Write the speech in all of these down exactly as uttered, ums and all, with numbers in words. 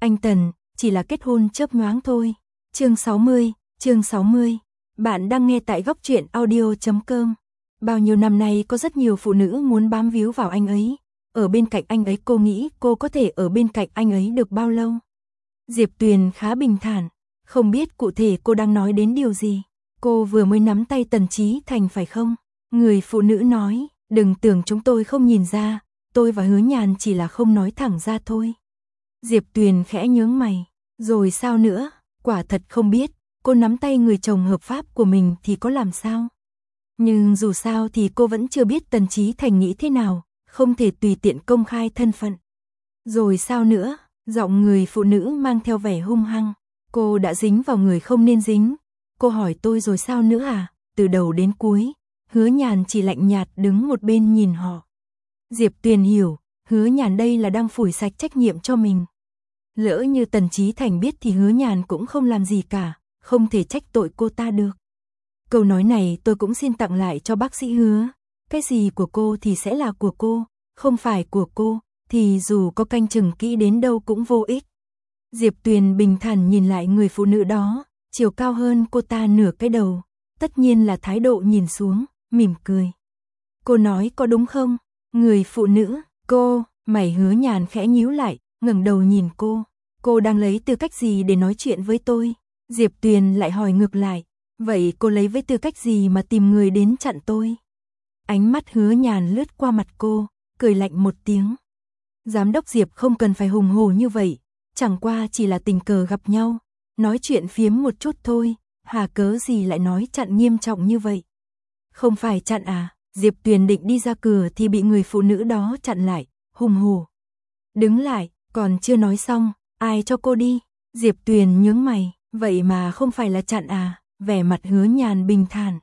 Anh Tần, chỉ là kết hôn chớp nhoáng thôi. Chương sáu mươi, chương sáu mươi. Bạn đang nghe tại góc truyện audio chấm com. Bao nhiêu năm nay có rất nhiều phụ nữ muốn bám víu vào anh ấy. Ở bên cạnh anh ấy, cô nghĩ cô có thể ở bên cạnh anh ấy được bao lâu? Diệp Tuyền khá bình thản, không biết cụ thể cô đang nói đến điều gì. Cô vừa mới nắm tay Tần Chí Thành phải không? Người phụ nữ nói, đừng tưởng chúng tôi không nhìn ra, tôi và Hứa Nhàn chỉ là không nói thẳng ra thôi. Diệp Tuyền khẽ nhướng mày, rồi sao nữa? Quả thật không biết, cô nắm tay người chồng hợp pháp của mình thì có làm sao? Nhưng dù sao thì cô vẫn chưa biết Tần Chí Thành nghĩ thế nào, không thể tùy tiện công khai thân phận. Rồi sao nữa? Giọng người phụ nữ mang theo vẻ hung hăng. Cô đã dính vào người không nên dính. Cô hỏi tôi rồi sao nữa à? Từ đầu đến cuối, Hứa Nhàn chỉ lạnh nhạt đứng một bên nhìn họ. Diệp Tuyền hiểu, Hứa Nhàn đây là đang phủi sạch trách nhiệm cho mình. Lỡ như Tần Chí Thành biết thì Hứa Nhàn cũng không làm gì cả, không thể trách tội cô ta được. Câu nói này tôi cũng xin tặng lại cho bác sĩ Hứa. Cái gì của cô thì sẽ là của cô, không phải của cô, thì dù có canh chừng kỹ đến đâu cũng vô ích. Diệp Tuyền bình thản nhìn lại người phụ nữ đó, chiều cao hơn cô ta nửa cái đầu, tất nhiên là thái độ nhìn xuống, mỉm cười. Cô nói có đúng không? Người phụ nữ, cô, mày Hứa Nhàn khẽ nhíu lại, ngẩng đầu nhìn cô. Cô đang lấy tư cách gì để nói chuyện với tôi? Diệp Tuyền lại hỏi ngược lại, vậy cô lấy với tư cách gì mà tìm người đến chặn tôi? Ánh mắt Hứa Nhàn lướt qua mặt cô, cười lạnh một tiếng. Giám đốc Diệp không cần phải hùng hổ như vậy, chẳng qua chỉ là tình cờ gặp nhau, nói chuyện phiếm một chút thôi, hà cớ gì lại nói chặn nghiêm trọng như vậy? Không phải chặn à? Diệp Tuyền định đi ra cửa thì bị người phụ nữ đó chặn lại, hùng hổ. Đứng lại, còn chưa nói xong, ai cho cô đi? Diệp Tuyền nhướng mày, vậy mà không phải là chặn à? Vẻ mặt Hứa Nhàn bình thản.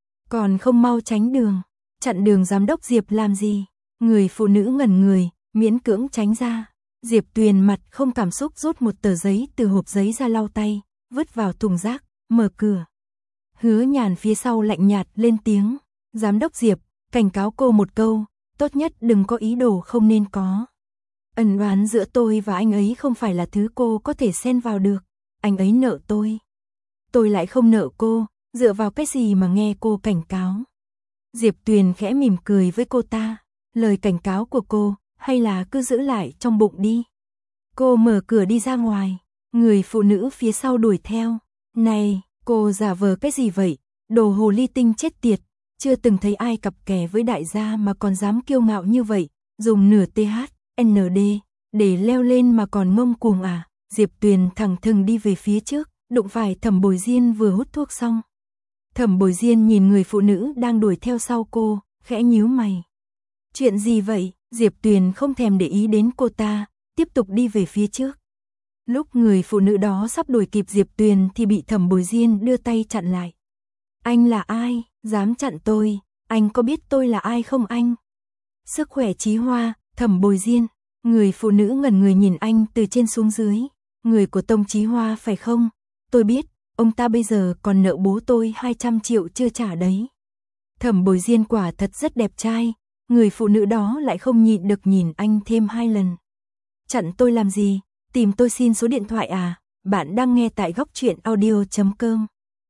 Còn không mau tránh đường, chặn đường giám đốc Diệp làm gì? Người phụ nữ ngẩn người, miễn cưỡng tránh ra. Diệp Tuyền mặt không cảm xúc rút một tờ giấy từ hộp giấy ra lau tay, vứt vào thùng rác, mở cửa. Hứa Nhàn phía sau lạnh nhạt lên tiếng, giám đốc Diệp, cảnh cáo cô một câu, tốt nhất đừng có ý đồ không nên có. Ân oán giữa tôi và anh ấy không phải là thứ cô có thể xen vào được, anh ấy nợ tôi. Tôi lại không nợ cô, dựa vào cái gì mà nghe cô cảnh cáo? Diệp Tuyền khẽ mỉm cười với cô ta, lời cảnh cáo của cô, hay là cứ giữ lại trong bụng đi. Cô mở cửa đi ra ngoài, người phụ nữ phía sau đuổi theo. Này, cô giả vờ cái gì vậy? Đồ hồ ly tinh chết tiệt, chưa từng thấy ai cặp kè với đại gia mà còn dám kiêu ngạo như vậy, dùng nửa tê hát, en đê để leo lên mà còn ngông cuồng à? Diệp Tuyền thẳng thừng đi về phía trước, đụng phải Thẩm Bồi Diên vừa hút thuốc xong. Thẩm Bồi Diên nhìn người phụ nữ đang đuổi theo sau cô, khẽ nhíu mày. Chuyện gì vậy? Diệp Tuyền không thèm để ý đến cô ta, tiếp tục đi về phía trước. Lúc người phụ nữ đó sắp đuổi kịp Diệp Tuyền thì bị Thẩm Bồi Diên đưa tay chặn lại. Anh là ai? Dám chặn tôi? Anh có biết tôi là ai không anh? Sức khỏe Chí Hoa, Thẩm Bồi Diên. Người phụ nữ ngẩn người nhìn anh từ trên xuống dưới. Người của Tông Chí Hoa phải không? Tôi biết, ông ta bây giờ còn nợ bố tôi hai trăm triệu chưa trả đấy. Thẩm Bồi Diên quả thật rất đẹp trai. Người phụ nữ đó lại không nhịn được nhìn anh thêm hai lần. Chặn tôi làm gì? Tìm tôi xin số điện thoại à? Bạn đang nghe tại góc truyện audio chấm com.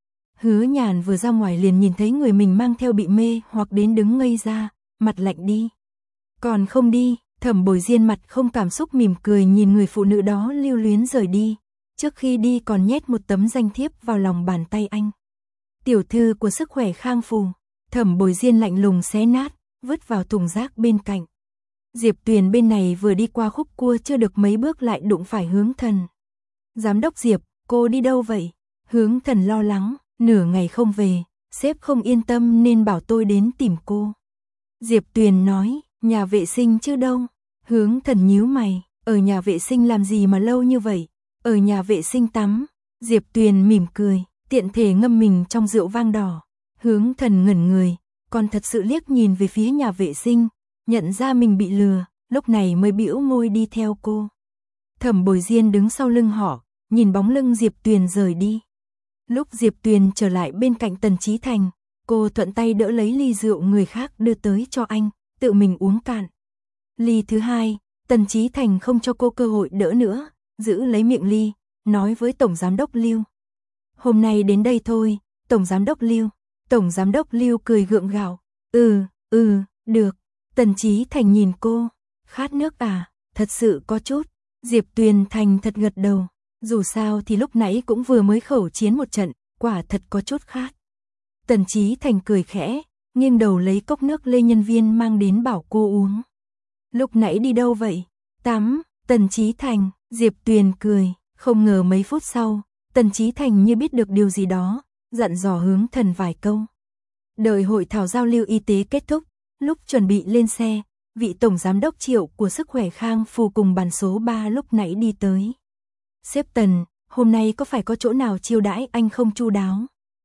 Hứa Nhàn vừa ra ngoài liền nhìn thấy người mình mang theo bị mê hoặc đến đứng ngây ra, mặt lạnh đi. Còn không đi, Thẩm Bồi Diên mặt không cảm xúc mỉm cười nhìn người phụ nữ đó lưu luyến rời đi. Trước khi đi còn nhét một tấm danh thiếp vào lòng bàn tay anh. Tiểu thư của sức khỏe Khang Phù. Thẩm Bồi Diên lạnh lùng xé nát, vứt vào thùng rác bên cạnh. Diệp Tuyền bên này vừa đi qua khúc cua chưa được mấy bước lại đụng phải Hướng Thần. Giám đốc Diệp, cô đi đâu vậy? Hướng Thần lo lắng, nửa ngày không về, sếp không yên tâm nên bảo tôi đến tìm cô. Diệp Tuyền nói, nhà vệ sinh chứ đâu? Hướng Thần nhíu mày, ở nhà vệ sinh làm gì mà lâu như vậy? Ở nhà vệ sinh tắm. Diệp Tuyền mỉm cười, tiện thể ngâm mình trong rượu vang đỏ. Hướng Thần ngẩn người, còn thật sự liếc nhìn về phía nhà vệ sinh, nhận ra mình bị lừa, lúc này mới bĩu môi đi theo cô. Thẩm Bồi Diên đứng sau lưng họ, nhìn bóng lưng Diệp Tuyền rời đi. Lúc Diệp Tuyền trở lại bên cạnh Tần Chí Thành, cô thuận tay đỡ lấy ly rượu người khác đưa tới cho anh, tự mình uống cạn. Ly thứ hai, Tần Chí Thành không cho cô cơ hội đỡ nữa, giữ lấy miệng ly, nói với Tổng Giám đốc Lưu. Hôm nay đến đây thôi, Tổng Giám đốc Lưu. Tổng Giám đốc Lưu cười gượng gạo. Ừ, ừ, được. Tần Chí Thành nhìn cô. Khát nước à, thật sự có chút. Diệp Tuyền thành thật gật đầu. Dù sao thì lúc nãy cũng vừa mới khẩu chiến một trận, quả thật có chút khát. Tần Chí Thành cười khẽ, nghiêng đầu lấy cốc nước Lê nhân viên mang đến bảo cô uống. Lúc nãy đi đâu vậy? Tắm. Tần Chí Thành. Diệp Tuyền cười, không ngờ mấy phút sau, Tần Chí Thành như biết được điều gì đó, dặn dò Hướng Thần vài câu. Đợi hội thảo giao lưu y tế kết thúc, lúc chuẩn bị lên xe, vị Tổng Giám đốc Triệu của Sức khỏe Khang Phù cùng bàn số ba lúc nãy đi tới. Sếp Tần, hôm nay có phải có chỗ nào chiêu đãi anh không chu đáo?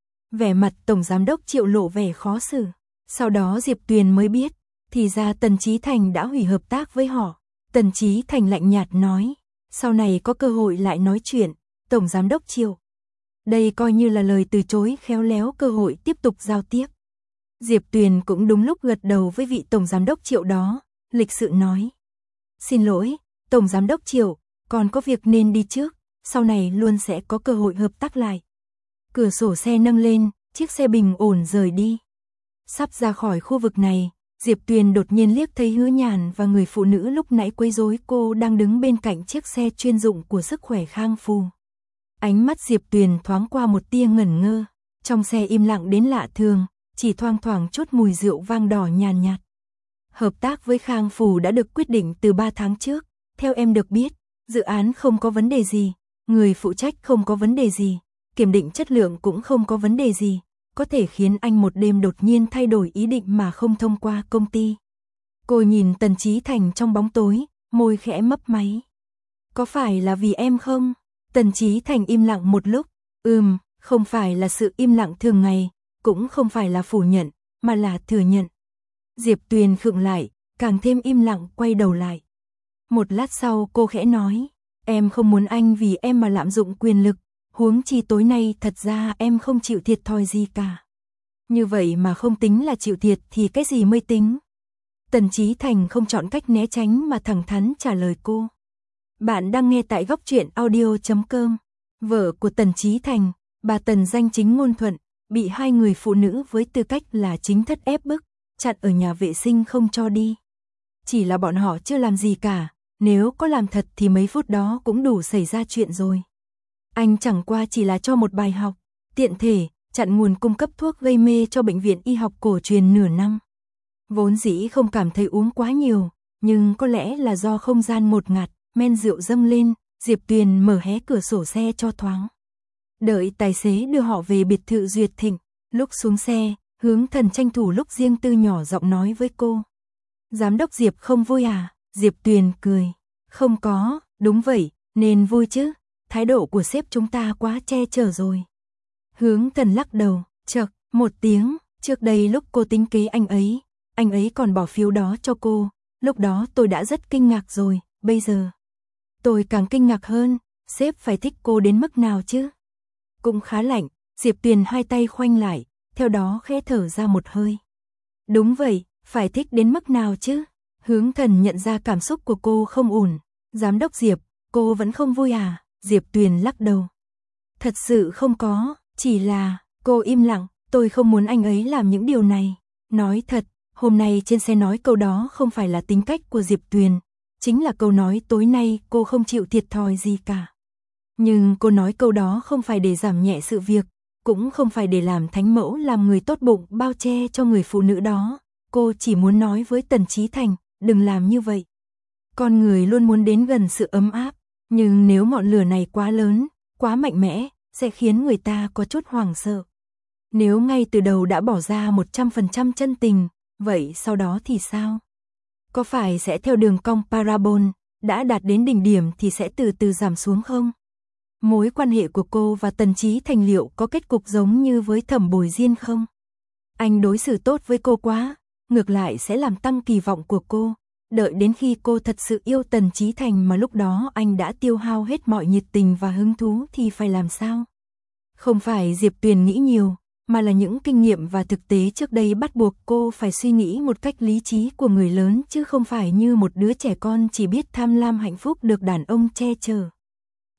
Vẻ mặt Tổng Giám đốc Triệu lộ vẻ khó xử. Sau đó Diệp Tuyền mới biết, thì ra Tần Chí Thành đã hủy hợp tác với họ. Tần Chí Thành lạnh nhạt nói, sau này có cơ hội lại nói chuyện, Tổng Giám đốc Triệu. Đây coi như là lời từ chối khéo léo cơ hội tiếp tục giao tiếp. Diệp Tuyền cũng đúng lúc gật đầu với vị Tổng Giám đốc Triệu đó, lịch sự nói. Xin lỗi, Tổng Giám đốc Triệu, còn có việc nên đi trước, sau này luôn sẽ có cơ hội hợp tác lại. Cửa sổ xe nâng lên, chiếc xe bình ổn rời đi. Sắp ra khỏi khu vực này, Diệp Tuyền đột nhiên liếc thấy Hứa Nhàn và người phụ nữ lúc nãy quấy rối cô đang đứng bên cạnh chiếc xe chuyên dụng của Sức khỏe Khang Phù. Ánh mắt Diệp Tuyền thoáng qua một tia ngẩn ngơ, trong xe im lặng đến lạ thường, chỉ thoang thoảng chút mùi rượu vang đỏ nhàn nhạt. Hợp tác với Khang Phù đã được quyết định từ ba tháng trước, theo em được biết, dự án không có vấn đề gì, người phụ trách không có vấn đề gì, kiểm định chất lượng cũng không có vấn đề gì, có thể khiến anh một đêm đột nhiên thay đổi ý định mà không thông qua công ty. Cô nhìn Tần Chí Thành trong bóng tối, môi khẽ mấp máy. Có phải là vì em không? Tần Chí Thành im lặng một lúc, ừm, không phải là sự im lặng thường ngày, cũng không phải là phủ nhận, mà là thừa nhận. Diệp Tuyền khựng lại, càng thêm im lặng quay đầu lại. Một lát sau cô khẽ nói, em không muốn anh vì em mà lạm dụng quyền lực, huống chi tối nay thật ra em không chịu thiệt thòi gì cả. Như vậy mà không tính là chịu thiệt thì cái gì mới tính? Tần Chí Thành không chọn cách né tránh mà thẳng thắn trả lời cô. Bạn đang nghe tại góc truyện audio chấm com. Vợ của Tần Chí Thành, bà Tần danh chính ngôn thuận, bị hai người phụ nữ với tư cách là chính thất ép bức, chặn ở nhà vệ sinh không cho đi. Chỉ là bọn họ chưa làm gì cả, nếu có làm thật thì mấy phút đó cũng đủ xảy ra chuyện rồi. Anh chẳng qua chỉ là cho một bài học, tiện thể, chặn nguồn cung cấp thuốc gây mê cho bệnh viện y học cổ truyền nửa năm. Vốn dĩ không cảm thấy uống quá nhiều, nhưng có lẽ là do không gian ngột ngạt, men rượu dâng lên, Diệp Tuyền mở hé cửa sổ xe cho thoáng. Đợi tài xế đưa họ về biệt thự Duyệt Thịnh, lúc xuống xe, Hướng Thần tranh thủ lúc riêng tư nhỏ giọng nói với cô. Giám đốc Diệp không vui à? Diệp Tuyền cười. Không có, đúng vậy, nên vui chứ. Thái độ của sếp chúng ta quá che chở rồi. Hướng Thần lắc đầu, chậc, một tiếng, trước đây lúc cô tính kế anh ấy, anh ấy còn bỏ phiếu đó cho cô, lúc đó tôi đã rất kinh ngạc rồi, bây giờ. Tôi càng kinh ngạc hơn, sếp phải thích cô đến mức nào chứ? Cũng khá lạnh, Diệp Tuyền hai tay khoanh lại, theo đó khẽ thở ra một hơi. Đúng vậy, phải thích đến mức nào chứ? Hướng Thần nhận ra cảm xúc của cô không ổn. Giám đốc Diệp, cô vẫn không vui à? Diệp Tuyền lắc đầu. Thật sự không có, chỉ là, cô im lặng, tôi không muốn anh ấy làm những điều này. Nói thật, hôm nay trên xe nói câu đó không phải là tính cách của Diệp Tuyền, chính là câu nói tối nay cô không chịu thiệt thòi gì cả. Nhưng cô nói câu đó không phải để giảm nhẹ sự việc, cũng không phải để làm thánh mẫu làm người tốt bụng bao che cho người phụ nữ đó. Cô chỉ muốn nói với Tần Chí Thành, đừng làm như vậy. Con người luôn muốn đến gần sự ấm áp, nhưng nếu ngọn lửa này quá lớn, quá mạnh mẽ, sẽ khiến người ta có chút hoảng sợ. Nếu ngay từ đầu đã bỏ ra một trăm phần trăm chân tình, vậy sau đó thì sao? Có phải sẽ theo đường cong parabol, đã đạt đến đỉnh điểm thì sẽ từ từ giảm xuống không? Mối quan hệ của cô và Tần Chí Thành liệu có kết cục giống như với Thẩm Bồi Diên không? Anh đối xử tốt với cô quá, ngược lại sẽ làm tăng kỳ vọng của cô. Đợi đến khi cô thật sự yêu Tần Chí Thành mà lúc đó anh đã tiêu hao hết mọi nhiệt tình và hứng thú thì phải làm sao? Không phải Diệp Tuyền nghĩ nhiều, mà là những kinh nghiệm và thực tế trước đây bắt buộc cô phải suy nghĩ một cách lý trí của người lớn chứ không phải như một đứa trẻ con chỉ biết tham lam hạnh phúc được đàn ông che chở.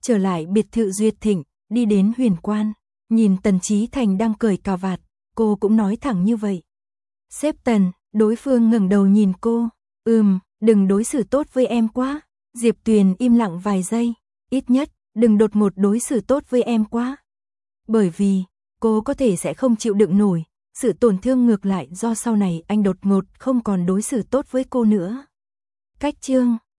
trở lại biệt thự Duyệt Thịnh, đi đến Huyền Quan, nhìn Tần Chí Thành đang cởi cà vạt, cô cũng nói thẳng như vậy. Sếp Tần, đối phương ngẩng đầu nhìn cô, ừm, đừng đối xử tốt với em quá. Diệp Tuyền im lặng vài giây, ít nhất, đừng đột ngột đối xử tốt với em quá. Bởi vì, cô có thể sẽ không chịu đựng nổi, sự tổn thương ngược lại do sau này anh đột ngột không còn đối xử tốt với cô nữa. Cách chương